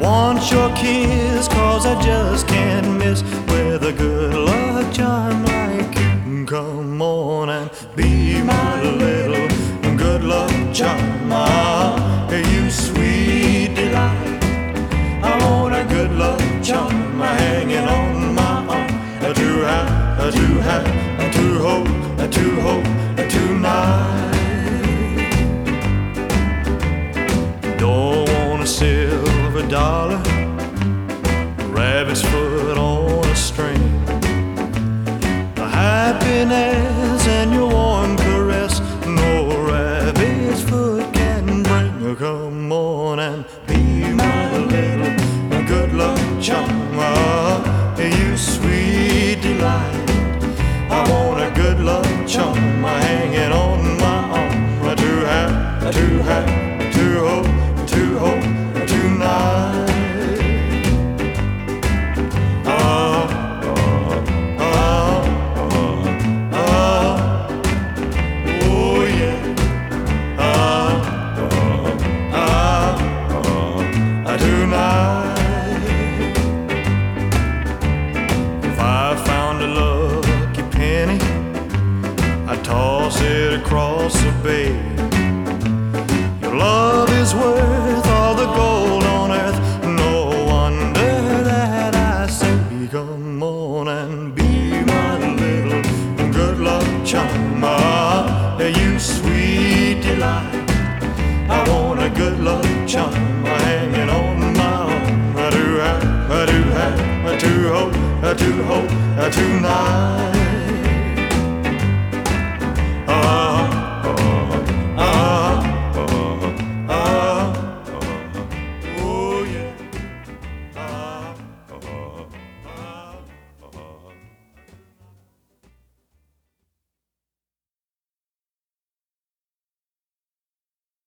want your kiss, 'cause I just can't miss with a good luck charm like you. Come on and be my little good luck charm. You sweet delight, I want a good luck charm hanging on my arm. To have, to hope tonight. Don't want a silver dollar, rabbit's foot on a string. The happiness and your warm caress, no rabbit's foot can bring. Come on and be my little good luck charm. You sweet delight, I want a good luck charm hanging on my arm. To have, to hope tonight. Oh yeah. Tonight. If I found a lucky penny, I'd toss it across the bay. Your love is worth all the gold on earth. No wonder that I say, come on and be my little good luck charm. You sweet delight, I want a good luck charm hanging on my arm. To hope tonight.